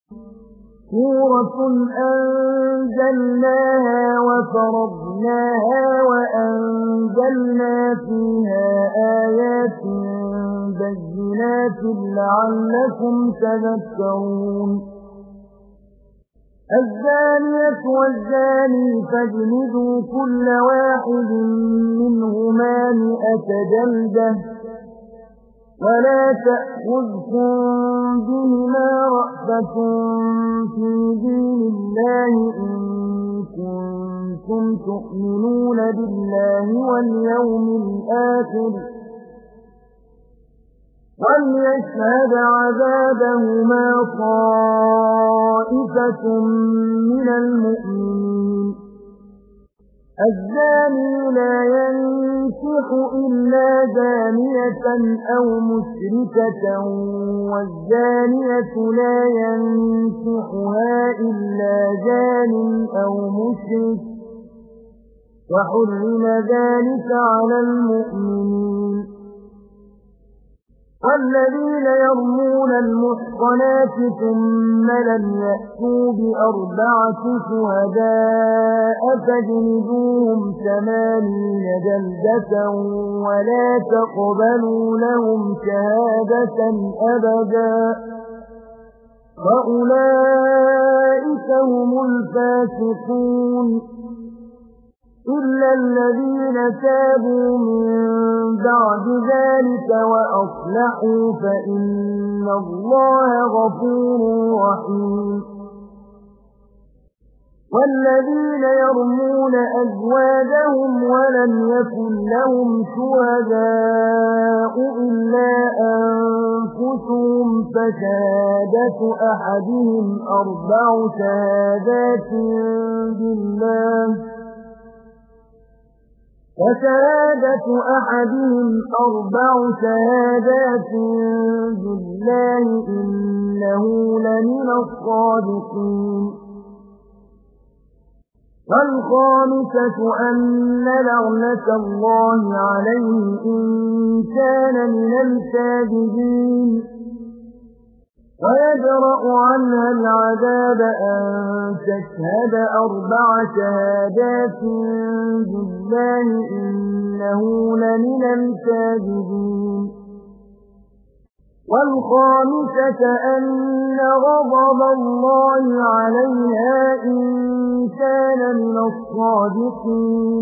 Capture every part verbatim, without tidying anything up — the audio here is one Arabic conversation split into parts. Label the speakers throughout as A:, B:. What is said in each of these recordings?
A: سورة أنزلناها وفرضناها وأنزلنا فيها آيات بينات لعلكم تذكرون الزانية والزاني فاجلدوا كل واحد منهما مئة جلدة ولا تأخذكم بهما رأفة في دين الله إن كنتم تؤمنون بالله واليوم الآخر وليشهد عذابهما طائفة من المؤمنين الزاني لا ينكح إلا زانية أو مشركة والزانية لا ينكحها إلا زان أو مشرك وحرم ذلك على المؤمنين والذين يرمون المحصنات ثم لم يأتوا بأربعة شهداء فاجلدوهم ثمانين جلدة ولا تقبلوا لهم شهادة أبدا وأولئك هم الفاسقون إلا الذين تابوا من بعد ذلك وأصلحوا فإن الله غفور رحيم والذين يرمون أزواجهم ولم يكن لهم شهداء إلا أنفسهم فشهادة أحدهم أربع شهادات بالله وشهادة أحدهم أربع شهادات بالله إنه لمن الصادقين والخامسة أن لعنة الله عليه إن كان من الكاذبين ويدرأ عنها العذاب أن تشهد أربع شهادات بالله إنه لمن الكاذبين والخامسة أن غضب الله عليها إن كان من الصادقين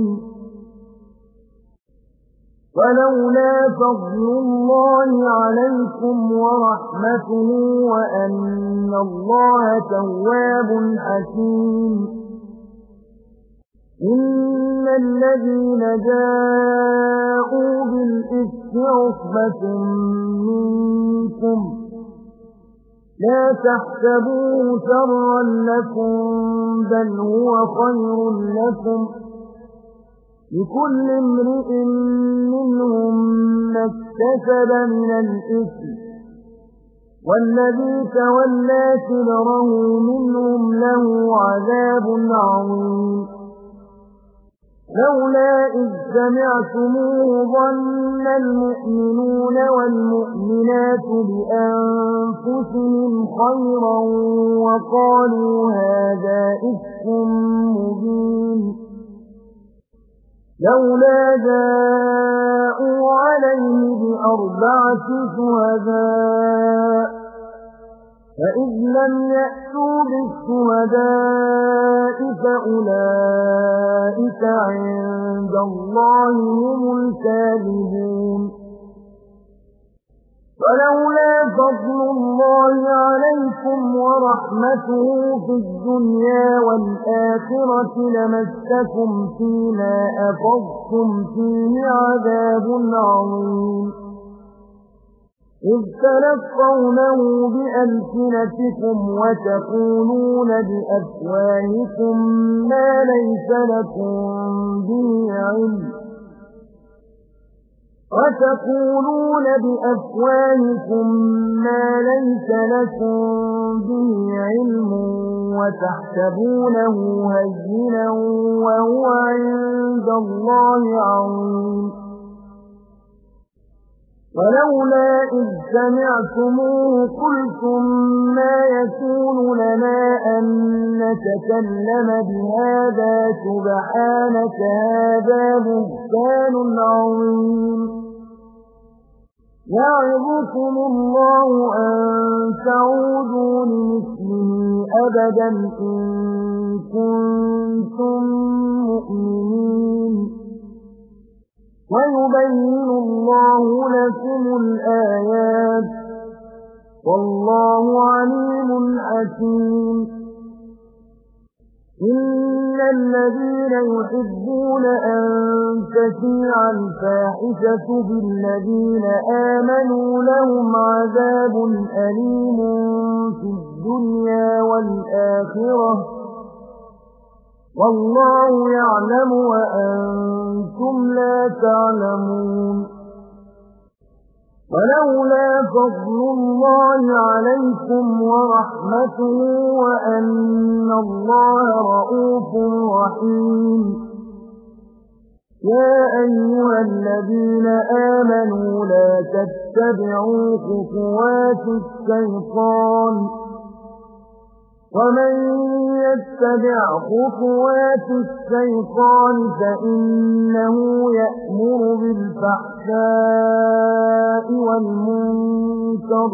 A: ولولا فضل الله عليكم ورحمته وأن الله تواب حكيم إن الذين جاءوا بالإفك عصبة منكم لا تحسبوه شرا لكم بل هو خير لكم لكل امرئ منهم ما اكتسب من الإثم والذي تولى كبره منهم له عذاب عظيم لولا إذ سمعتموه ظن المؤمنون والمؤمنات بأنفسهم خيرا وقالوا هذا إفك مبين لولا جاءوا عليه بأربعة شهداء فإذ لم يأتوا بالشهداء فأولئك عند الله هم الكاذبون ولولا فضل الله عليكم ورحمته في الدنيا والآخرة لمسكم فيما أفضتم فيه عذاب عظيم إذ تلقونه بألسنتكم وتقولون بأفواهكم ما ليس لكم به علم وتقولون بأفواهكم ما ليس لكم به علم وتحسبونه هينا وهو عند الله عظيم ولولا إذ سمعتموه قلتم ما يكون لنا أن نتكلم بهذا سبحانك هذا بهتان عظيم يعظكم الله أن تعودوا لمثله أبدا إن كنتم مؤمنين ويبين الله لكم الآيات والله عليم حكيم إن الذين يحبون أن تشيع الفاحشة بالذين آمنوا لهم عذاب أليم في الدنيا والآخرة والله يعلم وأنتم لا تعلمون ولولا فضل الله عليكم ورحمته وأن الله رؤوف رحيم يا أيها الذين آمنوا لا تتبعوا خطوات الشيطان ومن يتبع خطوات الشيطان فإنه يأمر بالفحشاء والمنكر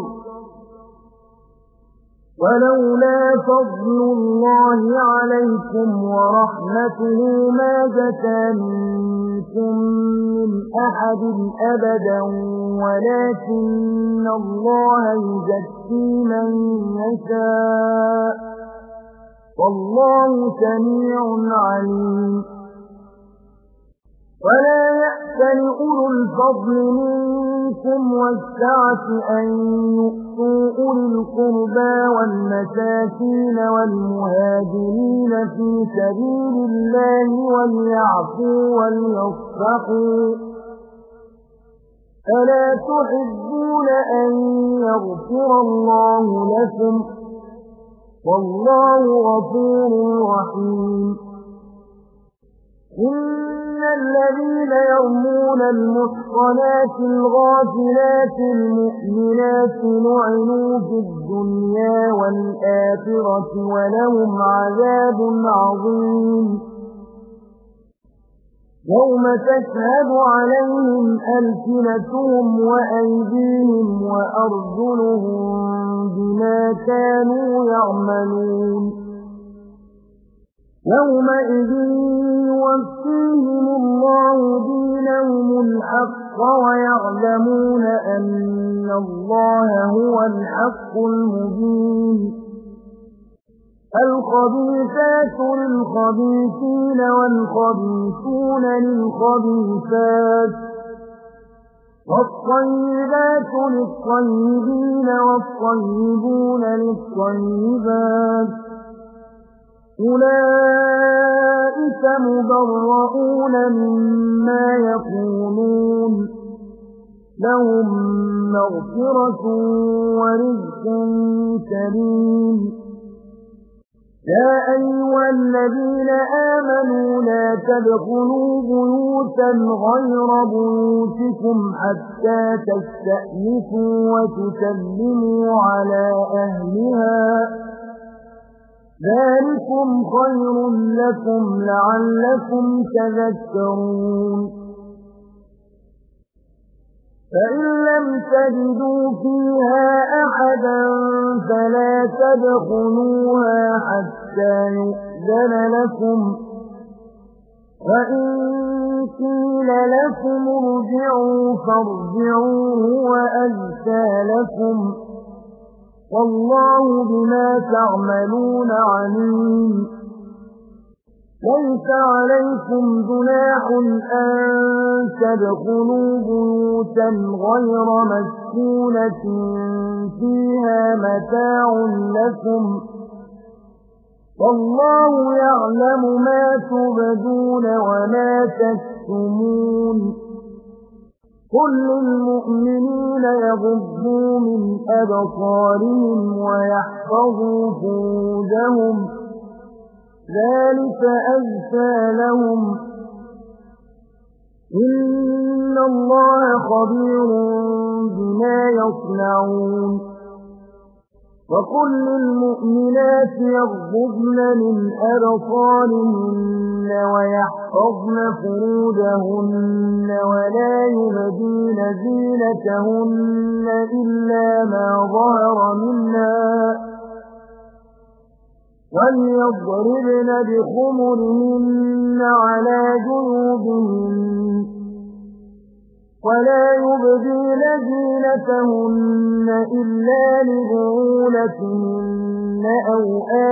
A: ولولا فضل الله عليكم ورحمته ما زكى منكم من أحد أبدا ولكن الله يزكي من يشاء والله سميع عليم ولا يأتل أولو الفضل منكم والسعة أن يؤتوا أولي القربى والمساكين والمهاجرين في سبيل الله وليعفوا وليصفحوا ألا تحبون أن يغفر الله لكم والله غفور رحيم إن الذين يرمون المحصنات الغافلات المؤمنات لعنوا في الدنيا والآخرة ولهم عذاب عظيم يوم تشهد عليهم ألسنتهم وأيديهم وأرجلهم بما كانوا يعملون يومئذ يوفيهم الله دينهم الحق ويعلمون أن الله هو الحق المبين الخبيثات للخبيثين والخبيثون للخبيثات والطيبات للطيبين والطيبون للطيبات أولئك مبرؤون مما يقولون لهم مغفرة ورزق كريم يا أيها الذين آمنوا لا تدخلوا بيوتا غير بيوتكم حتى تستأنسوا وتسلموا على أهلها ذلكم خير لكم لعلكم تذكرون فإن لم تجدوا فيها أحدا فلا تدخلوها حتى يؤذن لكم وإن قيل لكم ارجعوا فارجعوا هو أزكى لكم والله بما تعملون عليم ليس عليكم جناح أن تدخلوا بيوتا غير مسكونة فيها متاع لكم والله يعلم ما تبدون وما تكتمون قل للمؤمنين يغضوا من أبصارهم ويحفظوا فروجهم ذلك أزكى لهم إِنَّ اللَّهَ خَبِيرٌ بِمَا يَصْنَعُونَ وَقُل لِّلْمُؤْمِنَاتِ يَغْضُضْنَ مِنْ أَبْصَارِهِنَّ وَيَحْفَظْنَ فُرُوجَهُنَّ وَلَا يُبْدِينَ زِينَتَهُنَّ إِلَّا مَا ظَهَرَ مِنْهَا وَلْيَضْرِبْنَ بِخُمُرِهِنَّ عَلَى جُيُوبِهِنَّ وَلَا يُبْدِينَ زِينَتَهُنَّ إِلَّا لِبُعُولَتِهِنَّ أَوْ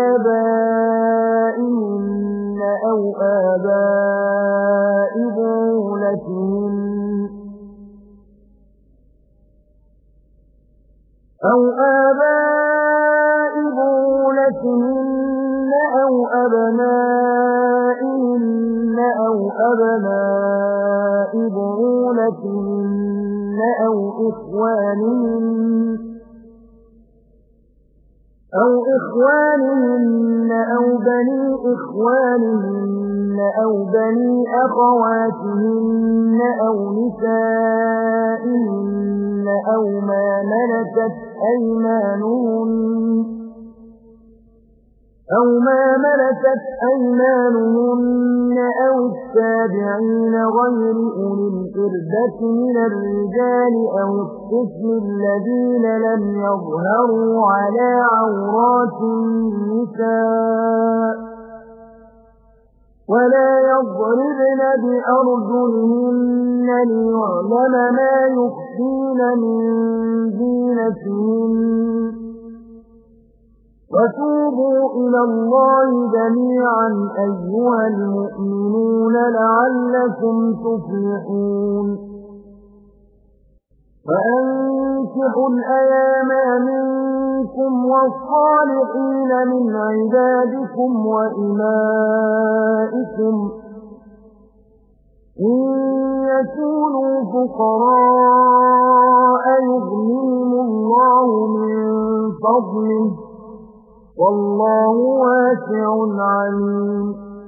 A: آبَائِهِنَّ أَوْ آبَاءِ بُعُولَتِهِنَّ أَوْ آبَاءِ بُعُولَتِهِنَّ أَوْ أَبْنَائِهِنَّ أَوْ أَبْنَاءِ بُعُولَتِهِنَّ أَوْ إِخْوَانِهِنَّ أَوْ إِخْوَانِهِنَّ أَوْ بَنِي إِخْوَانِهِنَّ أَوْ بَنِي أَخَوَاتِهِنَّ أَوْ نِسَائِهِنَّ أَوْ مَا مَلَكَتْ أَيْمَانُهُنَّ أَوْ مَا مَلَكَتْ أَيْمَانُهُنَّ أَوِ التَّابِعِينَ غَيْرِ أُولِي الْإِرْبَةِ مِنَ الرِّجَالِ أَوِ الطِّفْلِ الَّذِينَ لَمْ يَظْهَرُوا عَلَى عَوْرَاتِ النِّسَاءِ وَلَا يَضْرِبْنَ بِأَرْجُلِهِنَّ لِيُعْلَمَ مَا يُخْفِينَ مِن زِينَتِهِنَّ وَتُوبُوا إِلَى اللَّهِ جَمِيعًا أَيُّهَا الْمُؤْمِنُونَ لَعَلَّكُمْ تُفْلِحُونَ وَأَنكِحُوا الْأَيَامَ مِنكُمْ وَالصَّالِحِينَ مِنْ عِبَادِكُمْ وَإِمَائِكُمْ إِن يَكُونُوا فُقَرَاءَ يُغْنِيهِمُ اللَّهُ مِن فَضْلِهِ وَاللَّهُ وَاسِعٌ عَلِيمٌ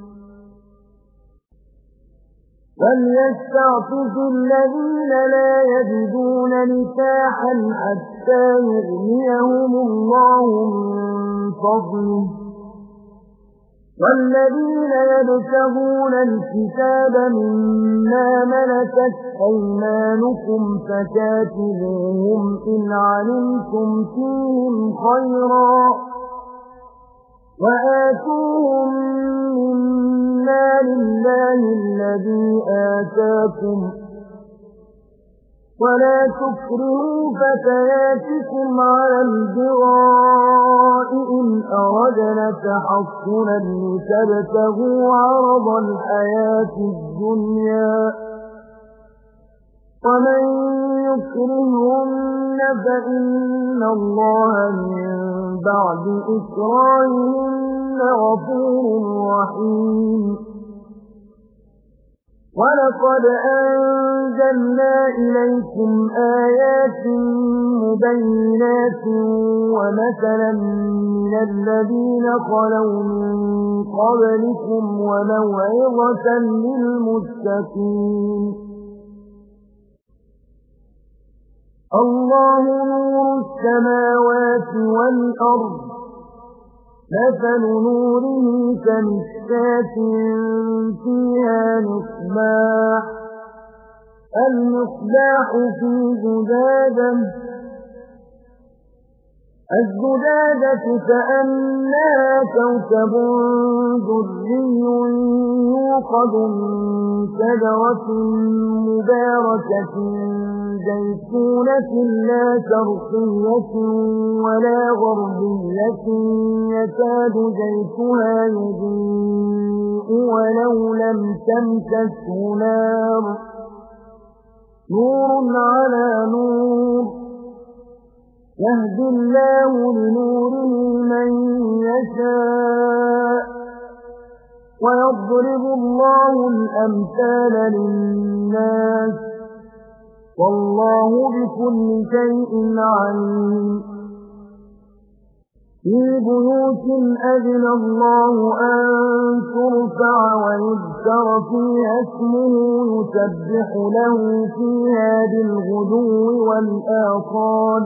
A: وَلْيَسْتَعْفِفِ الَّذِينَ لَا يَجِدُونَ نِكَاحًا حَتَّى يُغْنِيَهُمُ اللَّهُ مِن فَضْلِهِ وَالَّذِينَ يَبْتَغُونَ الْكِتَابَ مِمَّا مَلَكَتْ أَيْمَانُكُمْ فَكَاتِبُوهُمْ إِنْ عَلِمْتُمْ فِيهِمْ خَيْرًا وَآتُوهُم مِّن مَّالِ اللَّهِ الَّذِي آتَاكُمْ وَلَا تُكْرِهُوا فَتَيَاتِكُمْ عَلَى الْبِغَاءِ إِنْ أَرَدْنَ تَحَصُّنًا لِّتَبْتَغُوا عَرَضَ الْحَيَاةِ الدُّنْيَا وَمَن يُكْرِههُّنَّ فَإِنَّ اللَّهَ مِن بَعْدِ إِكْرَاهِهِنَّ غَفُورٌ رَّحِيمٌ وَلَقَدْ أَنزَلْنَا إِلَيْكُمْ آيَاتٍ مُبَيِّنَاتٍ وَمَثَلًا مِّنَ الَّذِينَ خَلَوْا مِن قَبْلِكُمْ وَمَوْعِظَةً لِّلْمُتَّقِينَ اللَّهُ نُورُ السَّمَاوَاتِ وَالْأَرْضِ مَثَلُ نُورِهِ كَمِشْكَاةٍ فِيهَا مِصْبَاحٌ الْمِصْبَاحُ فِي زُجَاجَةٍ الزُّجَاجَةُ كَأَنَّهَا كَوْكَبٌ دُرِّيٌّ يُوقَدُ مِن شَجَرَةٍ مُّبَارَكَةٍ زَيْتُونَةٍ لَّا شَرْقِيَّةٍ وَلَا غَرْبِيَّةٍ يَكَادُ زَيْتُهَا يُضِيءُ وَلَوْ لَمْ تَمْسَسْهُ نَارٌ نُّورٌ عَلَىٰ نُورٍ يَهْدِي اللَّهُ لِنُورِهِ مَن يَشَاءُ وَيَضْرِبُ اللَّهُ الْأَمْثَالَ لِلنَّاسِ وَاللَّهُ بِكُلِّ شَيْءٍ عَلِيمٌ في بيوت أذن الله أن ترفع ويذكر فيها اسمه يسبح له فيها بالغدو والآصال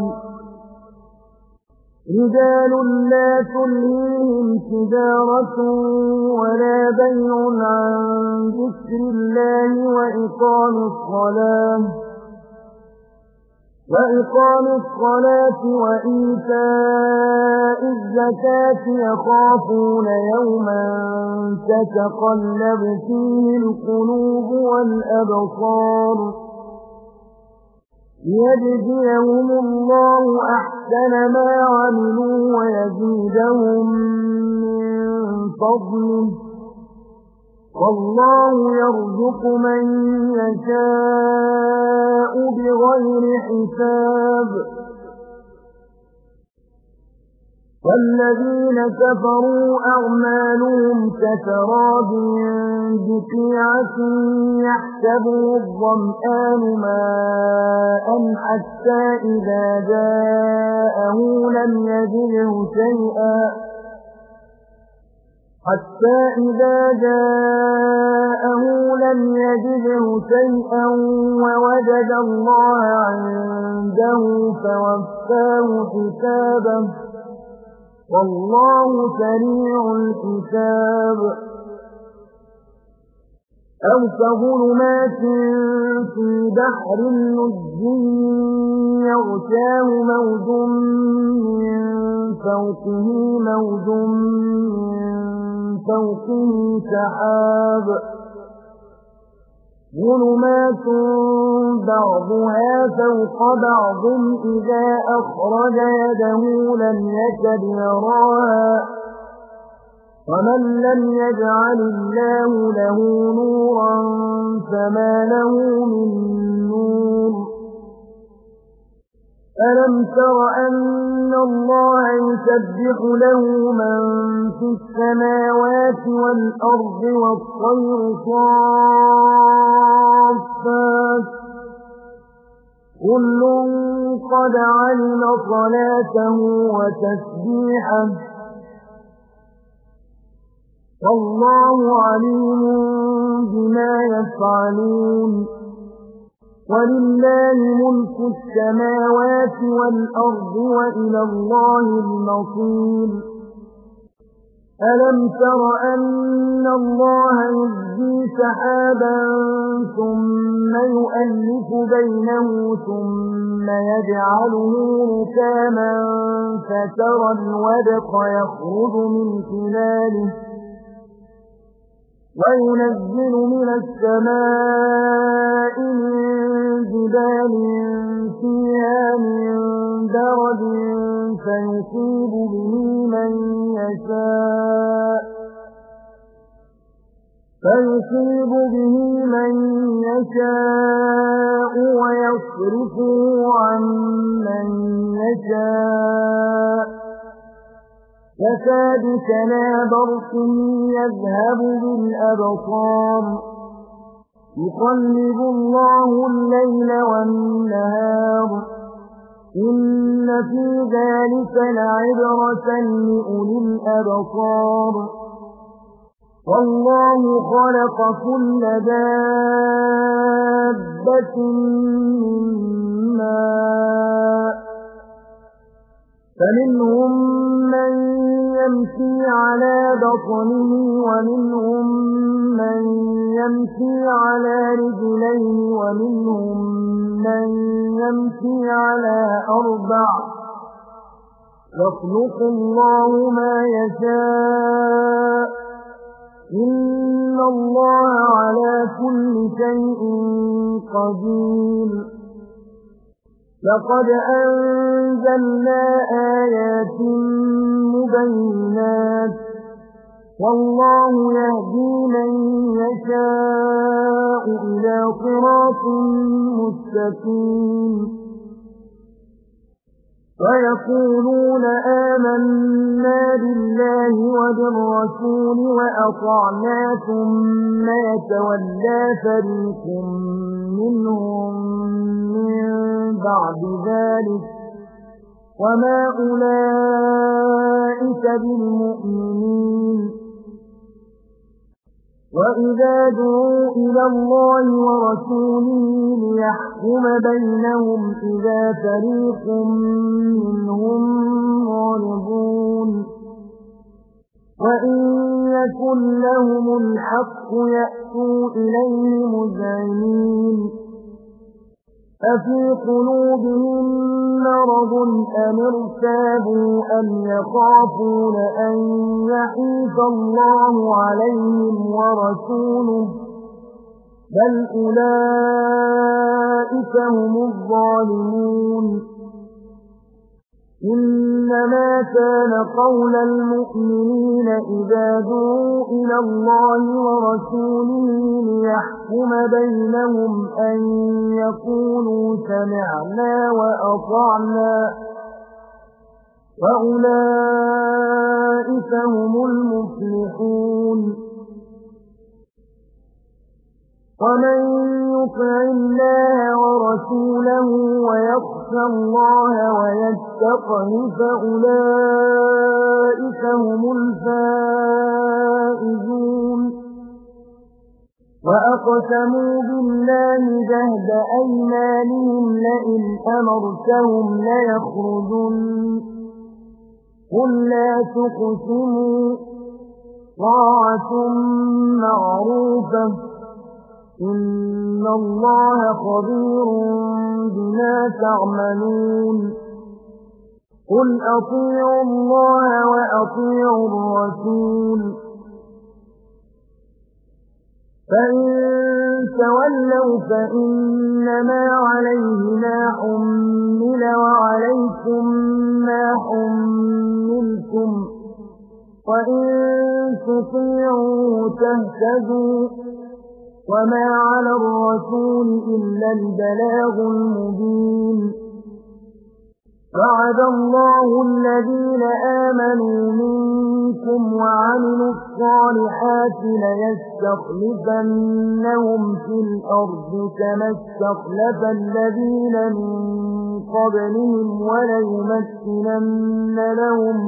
A: رجال لا تلهيهم تجارة ولا بيع عن ذكر الله وإقام الصلاة وإقام الصلاة وإيتاء الزكاة يخافون يوما تتقلب فيه القلوب والأبصار ليجزيهم الله أحسن ما عملوا ويزيدهم من فضله والله يرزق من يشاء بغير حساب والذين كفروا أعمالهم كسراب بقيعة يحسبه الظمآن ماء حتى إذا جاءه لم يجده شيئا حتى إذا جاءه لم يجده شيئا ووجد الله عنده فوفاه حسابه والله سريع الحساب أو كظلمات في بحر لجي يغشاه موج من فوقه موج من فوقه سحاب ظلمات بعضها فوق بعض إذا أخرج يده لم يكد يراها ومن لم يجعل الله له نورا فما له من نور ألم تر أن الله يسبح له من في السماوات والأرض والطير صافات كل قد علم صلاته وتسبيحه والله عليم بما يفعلون ولله ملك السماوات والأرض وإلى الله المصير ألم تر أن الله يزجي سحابا ثم يؤلف بينه ثم يجعله ركاما فترى الودق يخرج من خلاله وينزل من السماء من جبال فيها من برد فيصيب به من يشاء فيصيب به من يشاء ويصرفه عن من يشاء يكاد سنا برقه يذهب بالأبصار يقلب الله الليل والنهار إن في ذلك لعبرة لأولي الأبصار والله خلق كل دابة من ماء فمنهم من يمشي على بطنه ومنهم من يمشي على رجلين ومنهم من يمشي على أربع يخلق الله ما يشاء إن الله على كل شيء قدير لقد أنزلنا آيات مبينات والله يهدي من يشاء إلى صراط مستقيم ويقولون آمنا بالله وبالرسول وأطعنا ثم يتولى فريق منهم من بعد ذلك وما أولئك بالمؤمنين وإذا دعوا إلى الله ورسوله ليحكم بينهم إذا فريق منهم معرضون وإن يكن لهم الحق يأتوا إليه مذعنين أفي قلوبهم مرض أم ارتابوا أم يخافون أن يحيف الله عليهم ورسوله بل أولئك هم الظالمون إنما كان قول المؤمنين إذا دعوا إلى الله ورسوله ليحكم بينهم أن يقولوا سمعنا وأطعنا وأولئك هم المفلحون ومن يطع الله ورسوله ويخشى الله ويتقه فأولئك هم الفائزون وأقسموا بالله جهد أيمانهم لئن أمرتهم ليخرجن قل لا تقسموا طاعة معروفة إن الله خبير بما تعملون قل أطيعوا الله وأطيعوا الرسول فإن تولوا فإنما عليه ما حمل وعليكم ما حملتم وإن تطيعوا تهتدوا وما على الرسول إلا البلاغ المبين وعد الله الذين آمنوا منكم وعملوا الصالحات ليستخلفنهم في الأرض كما استخلف الذين من قبلهم وليمكنن لهم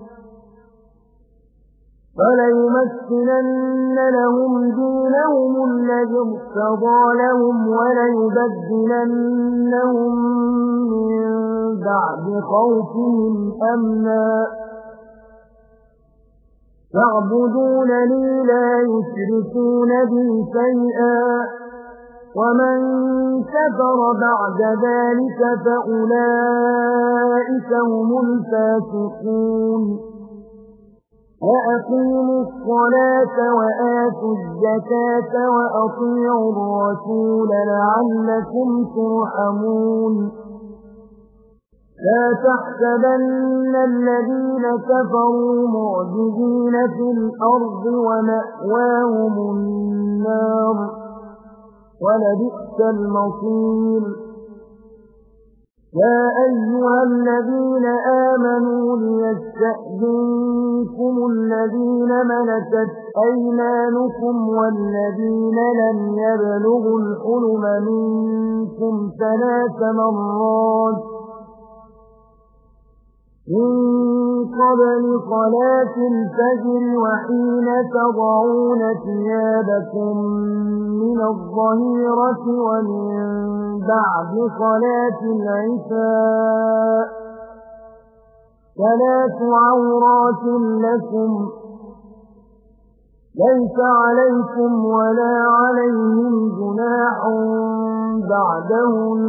A: وليمكنن لهم دينهم الذي ارتضى لهم وليبدلنهم من بعد خوفهم أمنا يعبدونني لا يشركون بي شيئا ومن كفر بعد ذلك فأولئك هم الفاسقون وأقيموا الصلاة وآتوا الزكاة وأطيعوا الرسول لعلكم ترحمون لا تحسبن الذين كفروا معجزين في الأرض ومأواهم النار ولبئس المصير يا أيها الذين آمنوا ليستأذنكم الذين ملكت أيمانكم والذين لم يبلغوا الحلم منكم ثلاث مرات من قبل صلاة الفجر وحين تضعون ثيابكم من الظهيرة ومن بعد صلاة العشاء ثلاث عورات لكم ليس عليكم ولا عليهم جناح بعدهم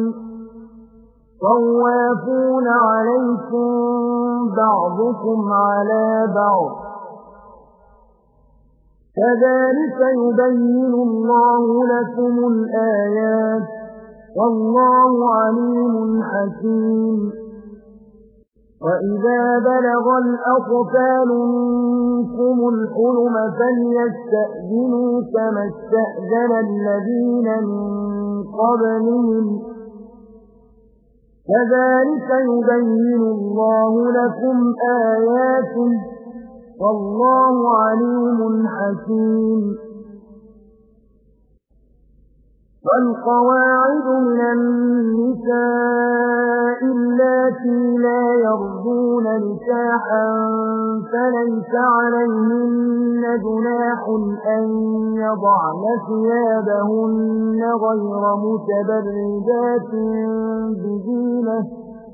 A: طوافون عليكم بعضكم على بعض كذلك يبين الله لكم الآيات والله عليم حكيم وإذا بلغ الأطفال منكم الحلم فليستأذنوا كما استأذن الذين من قبلهم كذلك يبين الله لكم آياته والله عليم حكيم والقواعد من النساء اللاتي لا يرجون نكاحا فليس عليهن جناح أن يضعن ثيابهن غير متبرجات بزينة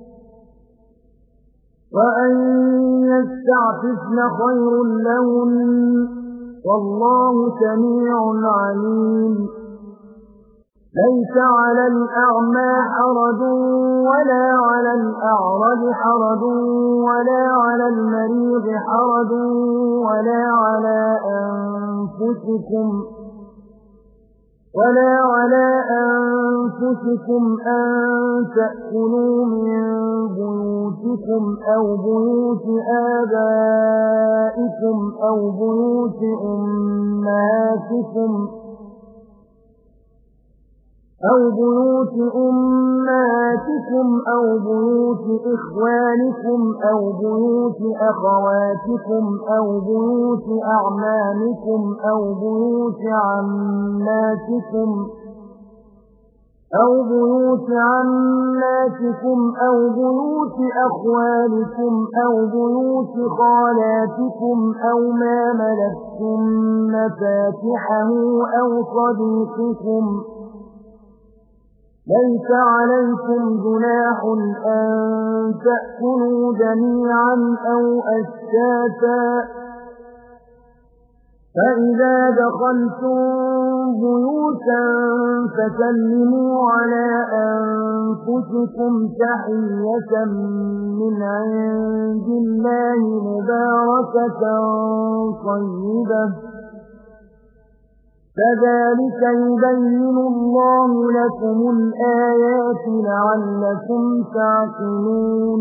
A: وأن يستعففن خير لهن والله سميع عليم ليس على الأعمى حرج ولا على الأعرج حرج ولا على المريض حرج ولا على أنفسكم ولا على أنفسكم أن تأكلوا من بيوتكم أو بيوت آبائكم أو بيوت أمهاتكم أو بيوت أمهاتكم أو بيوت إخوانكم أو بيوت أخواتكم أو بيوت أعمامكم أو بيوت عماتكم أو بيوت عماتكم أو بيوت أخوالكم أو بيوت خالاتكم أو ما ملكتم مفاتحه أو صديقكم ليس عليكم جناح أن تأكلوا جميعا أو أشتاتا فإذا دخلتم بيوتا فسلموا على أنفسكم تحية من عند الله مباركة طيبة كذلك يبين الله لكم الآيات لعلكم تعقلون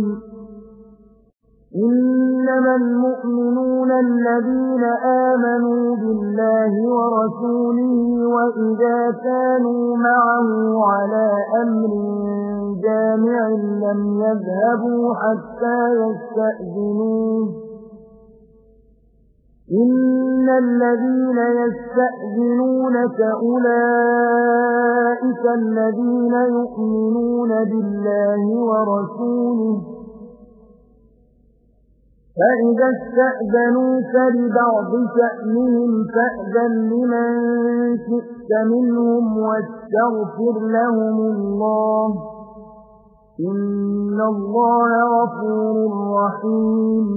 A: إنما المؤمنون الذين آمنوا بالله ورسوله وإذا كانوا معه على أمر جامع لم يذهبوا حتى يستأذنوه إن الذين يستأذنونك أولئك الذين يؤمنون بالله ورسوله فإذا استأذنوك لبعض شأنهم فأذن لمن شئت منهم واستغفر لهم الله إن الله غفور رحيم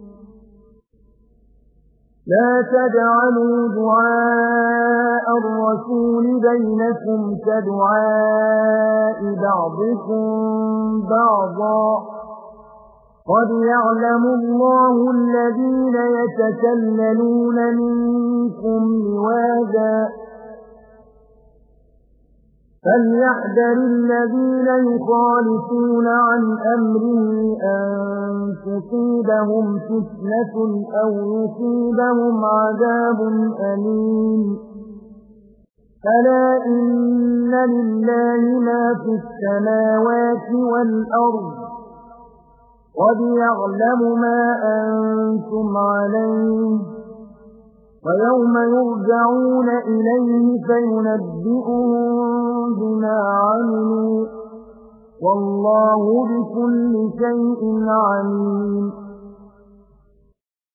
A: لا تجعلوا دعاء الرسول بينكم كدعاء بعضكم بعضا قد يعلم الله الذين يتسللون منكم لواذا فليحذر الذين يخالفون عن أمره أن تصيبهم فتنة أو يصيبهم عذاب أليم ألا إن لله ما في السماوات والأرض قد يعلم ما أنتم عليه ويوم يرجعون إليه فينبئهم بما عملوا والله بكل شيء عليم